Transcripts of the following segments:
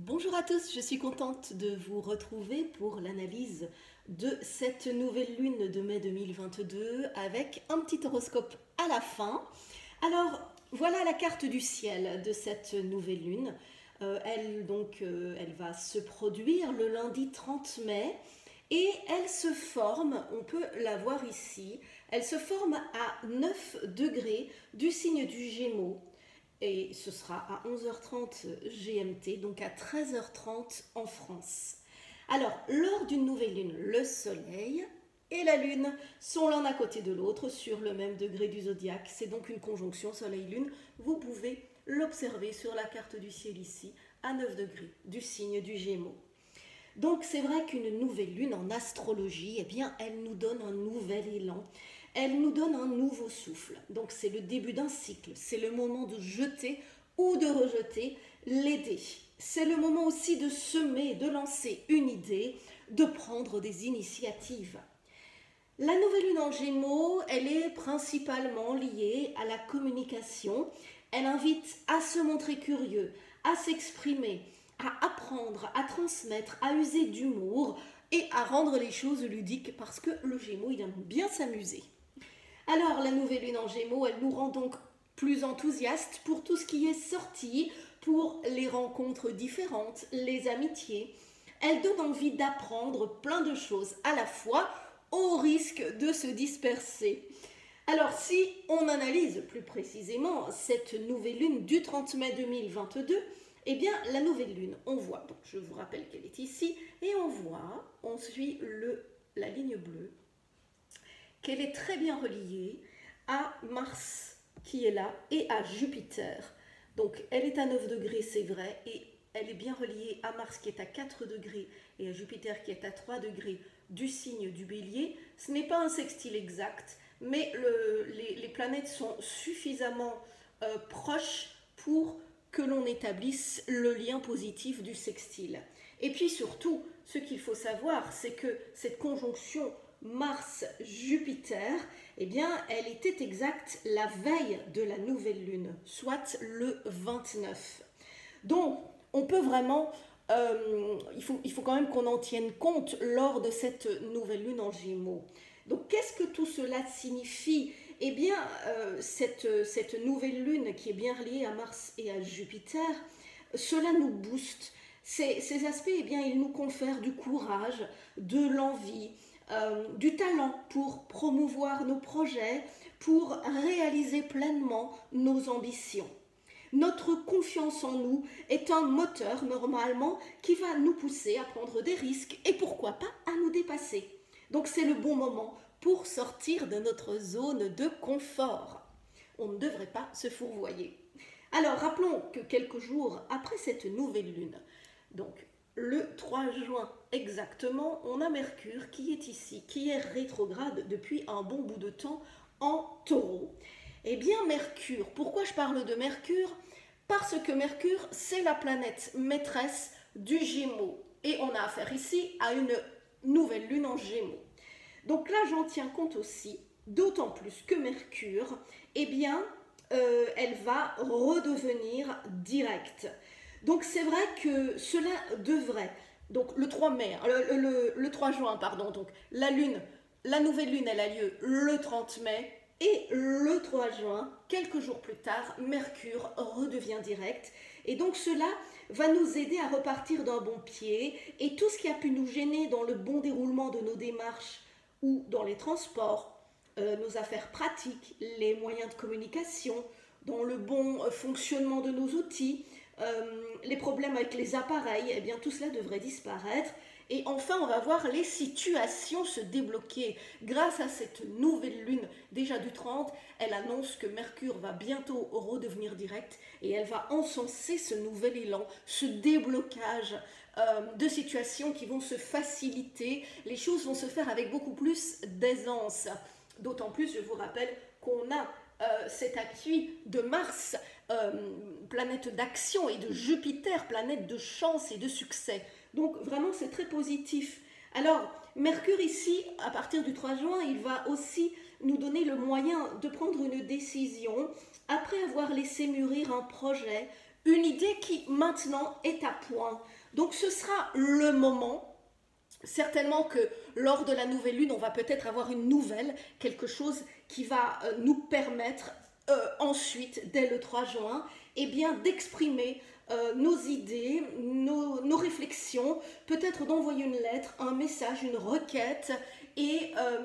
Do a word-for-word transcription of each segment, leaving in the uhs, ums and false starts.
Bonjour à tous, je suis contente de vous retrouver pour l'analyse de cette nouvelle lune de mai deux mille vingt-deux avec un petit horoscope à la fin. Alors voilà la carte du ciel de cette nouvelle lune. Euh, elle, donc, euh, elle va se produire le lundi trente mai et elle se forme, on peut la voir ici, elle se forme à neuf degrés du signe du Gémeaux. Et ce sera à onze heures trente G M T, donc à treize heures trente en France. Alors, lors d'une nouvelle lune, le Soleil et la Lune sont l'un à côté de l'autre sur le même degré du zodiaque. C'est donc une conjonction Soleil-Lune. Vous pouvez l'observer sur la carte du ciel ici, à neuf degrés du signe du Gémeaux. Donc c'est vrai qu'une nouvelle lune en astrologie, eh bien, elle nous donne un nouvel élan. Elle nous donne un nouveau souffle. Donc c'est le début d'un cycle. C'est le moment de jeter ou de rejeter les dés. C'est le moment aussi de semer, de lancer une idée, de prendre des initiatives. La nouvelle lune en Gémeaux, elle est principalement liée à la communication. Elle invite à se montrer curieux, à s'exprimer, à apprendre, à transmettre, à user d'humour et à rendre les choses ludiques parce que le Gémeaux, il aime bien s'amuser. Alors, la nouvelle lune en Gémeaux, elle nous rend donc plus enthousiastes pour tout ce qui est sorti, pour les rencontres différentes, les amitiés. Elle donne envie d'apprendre plein de choses à la fois, au risque de se disperser. Alors, si on analyse plus précisément cette nouvelle lune du trente mai deux mille vingt-deux, eh bien, la nouvelle lune, on voit, donc je vous rappelle qu'elle est ici, et on voit, on suit le, la ligne bleue, qu'elle est très bien reliée à Mars qui est là et à Jupiter. Donc elle est à neuf degrés, c'est vrai, et elle est bien reliée à Mars qui est à quatre degrés et à Jupiter qui est à trois degrés du signe du Bélier. Ce n'est pas un sextile exact, mais le, les, les planètes sont suffisamment euh, proches pour que l'on établisse le lien positif du sextile. Et puis surtout, ce qu'il faut savoir, c'est que cette conjonction Mars-Jupiter, eh bien, elle était exacte la veille de la nouvelle lune, soit le vingt-neuf. Donc, on peut vraiment, euh, il faut, il faut quand même qu'on en tienne compte lors de cette nouvelle lune en Gémeaux. Donc, qu'est-ce que tout cela signifie ? Eh bien, euh, cette, cette nouvelle lune qui est bien liée à Mars et à Jupiter, cela nous booste. Ces, ces aspects, eh bien, ils nous confèrent du courage, de l'envie, Euh, du talent pour promouvoir nos projets, pour réaliser pleinement nos ambitions. Notre confiance en nous est un moteur normalement qui va nous pousser à prendre des risques et pourquoi pas à nous dépasser. Donc c'est le bon moment pour sortir de notre zone de confort. On ne devrait pas se fourvoyer. Alors rappelons que quelques jours après cette nouvelle lune, donc le trois juin exactement, on a Mercure qui est ici, qui est rétrograde depuis un bon bout de temps en Taureau. Eh bien Mercure, pourquoi je parle de Mercure ? Parce que Mercure, c'est la planète maîtresse du Gémeaux. Et on a affaire ici à une nouvelle lune en Gémeaux. Donc là, j'en tiens compte aussi, d'autant plus que Mercure, eh bien, euh, elle va redevenir directe. Donc c'est vrai que cela devrait, donc le trois mai, le, le, le trois juin, pardon, donc la lune, la nouvelle lune, elle a lieu le trente mai et le trois juin, quelques jours plus tard, Mercure redevient direct. Et donc cela va nous aider à repartir d'un bon pied et tout ce qui a pu nous gêner dans le bon déroulement de nos démarches ou dans les transports, euh, nos affaires pratiques, les moyens de communication, dans le bon fonctionnement de nos outils, Euh, les problèmes avec les appareils, eh bien tout cela devrait disparaître. Et enfin, on va voir les situations se débloquer. Grâce à cette nouvelle lune, déjà du trente, elle annonce que Mercure va bientôt redevenir direct et elle va encenser ce nouvel élan, ce déblocage euh, de situations qui vont se faciliter. Les choses vont se faire avec beaucoup plus d'aisance. D'autant plus, je vous rappelle qu'on a euh, cet appui de Mars, Euh, planète d'action, et de Jupiter, planète de chance et de succès. Donc vraiment c'est très positif. Alors Mercure ici, à partir du trois juin, il va aussi nous donner le moyen de prendre une décision après avoir laissé mûrir un projet, une idée qui maintenant est à point. Donc ce sera le moment. Certainement que lors de la nouvelle lune, on va peut-être avoir une nouvelle, quelque chose qui va euh, nous permettre euh, ensuite, dès le trois juin, eh bien, d'exprimer euh, nos idées, nos, nos réflexions, peut-être d'envoyer une lettre, un message, une requête et euh,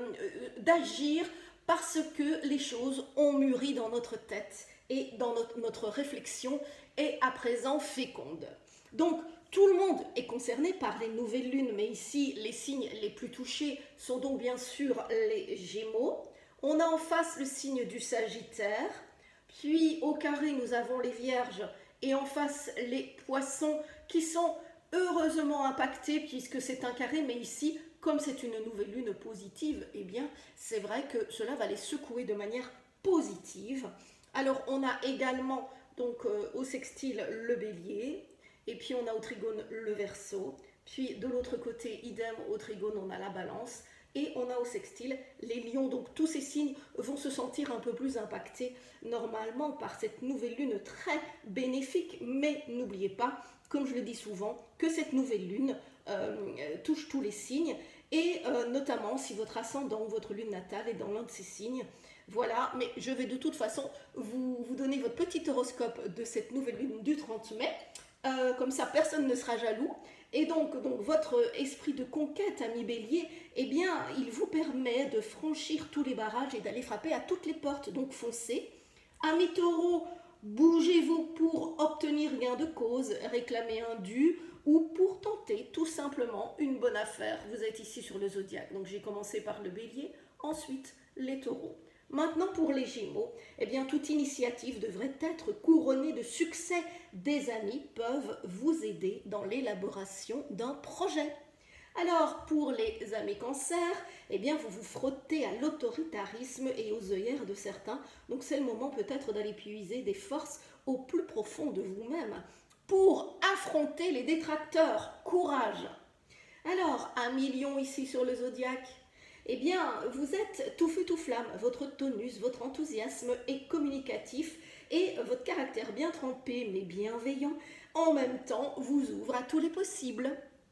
d'agir parce que les choses ont mûri dans notre tête et dans notre, notre réflexion est à présent féconde. Donc, tout le monde est concerné par les nouvelles lunes, mais ici, les signes les plus touchés sont donc bien sûr les Gémeaux. On a en face le signe du Sagittaire, puis au carré, nous avons les Vierges, et en face, les Poissons, qui sont heureusement impactés, puisque c'est un carré, mais ici, comme c'est une nouvelle lune positive, eh bien, c'est vrai que cela va les secouer de manière positive. Alors, on a également, donc, euh, au sextile, le Bélier, et puis on a au trigone le Verseau, puis de l'autre côté, idem, au trigone, on a la Balance, et on a au sextile les Lions. Donc tous ces signes vont se sentir un peu plus impactés normalement par cette nouvelle lune très bénéfique, mais n'oubliez pas, comme je le dis souvent, que cette nouvelle lune euh, touche tous les signes, et euh, notamment si votre ascendant ou votre lune natale est dans l'un de ces signes. Voilà, mais je vais de toute façon vous, vous donner votre petit horoscope de cette nouvelle lune du trente mai. Euh, comme ça, personne ne sera jaloux. Et donc, donc, votre esprit de conquête, ami Bélier, eh bien, il vous permet de franchir tous les barrages et d'aller frapper à toutes les portes. Donc, foncez. Ami Taureau, bougez-vous pour obtenir gain de cause, réclamer un dû ou pour tenter tout simplement une bonne affaire. Vous êtes ici sur le zodiaque. Donc, j'ai commencé par le Bélier, ensuite les Taureaux. Maintenant, pour les Gémeaux, eh bien, toute initiative devrait être couronnée de succès. Des amis peuvent vous aider dans l'élaboration d'un projet. Alors, pour les amis Cancer, eh bien, vous vous frottez à l'autoritarisme et aux œillères de certains. Donc, c'est le moment peut-être d'aller puiser des forces au plus profond de vous-même pour affronter les détracteurs. Courage! Alors, un million ici sur le zodiaque. Eh bien, vous êtes tout feu tout flamme, votre tonus, votre enthousiasme est communicatif et votre caractère bien trempé mais bienveillant, en même temps, vous ouvre à tous les possibles.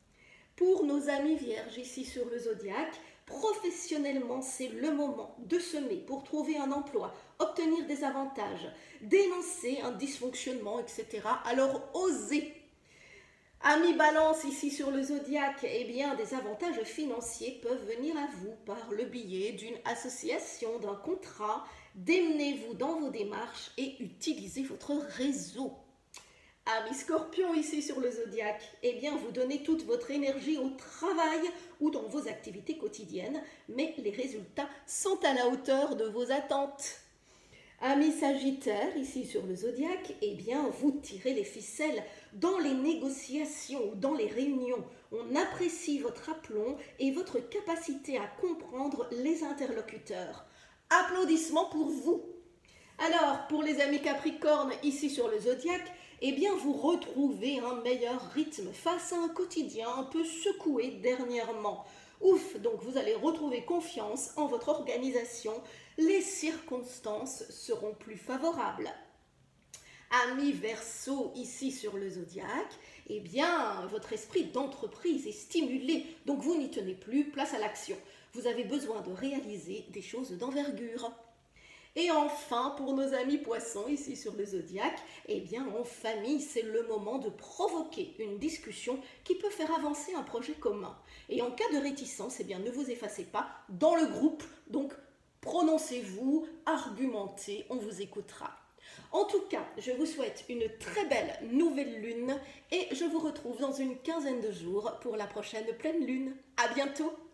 Pour nos amis vierges ici sur le zodiaque, professionnellement, c'est le moment de semer pour trouver un emploi, obtenir des avantages, dénoncer un dysfonctionnement, et cetera. Alors, osez! Amis Balance ici sur le zodiaque, eh bien des avantages financiers peuvent venir à vous par le biais d'une association, d'un contrat. Démenez-vous dans vos démarches et utilisez votre réseau. Amis Scorpion ici sur le zodiaque, eh bien vous donnez toute votre énergie au travail ou dans vos activités quotidiennes, mais les résultats sont à la hauteur de vos attentes. Amis Sagittaire, ici sur le zodiaque, eh bien, vous tirez les ficelles dans les négociations ou dans les réunions. On apprécie votre aplomb et votre capacité à comprendre les interlocuteurs. Applaudissements pour vous. Alors, pour les amis Capricorne, ici sur le zodiaque, eh bien, vous retrouvez un meilleur rythme face à un quotidien un peu secoué dernièrement. Ouf, donc vous allez retrouver confiance en votre organisation. Les circonstances seront plus favorables. Amis Verseau, ici sur le zodiaque, eh bien, votre esprit d'entreprise est stimulé, donc vous n'y tenez plus, place à l'action. Vous avez besoin de réaliser des choses d'envergure. Et enfin, pour nos amis Poissons, ici sur le zodiaque, eh bien, en famille, c'est le moment de provoquer une discussion qui peut faire avancer un projet commun. Et en cas de réticence, eh bien, ne vous effacez pas dans le groupe, donc prononcez-vous, argumentez, on vous écoutera. En tout cas, je vous souhaite une très belle nouvelle lune et je vous retrouve dans une quinzaine de jours pour la prochaine pleine lune. À bientôt!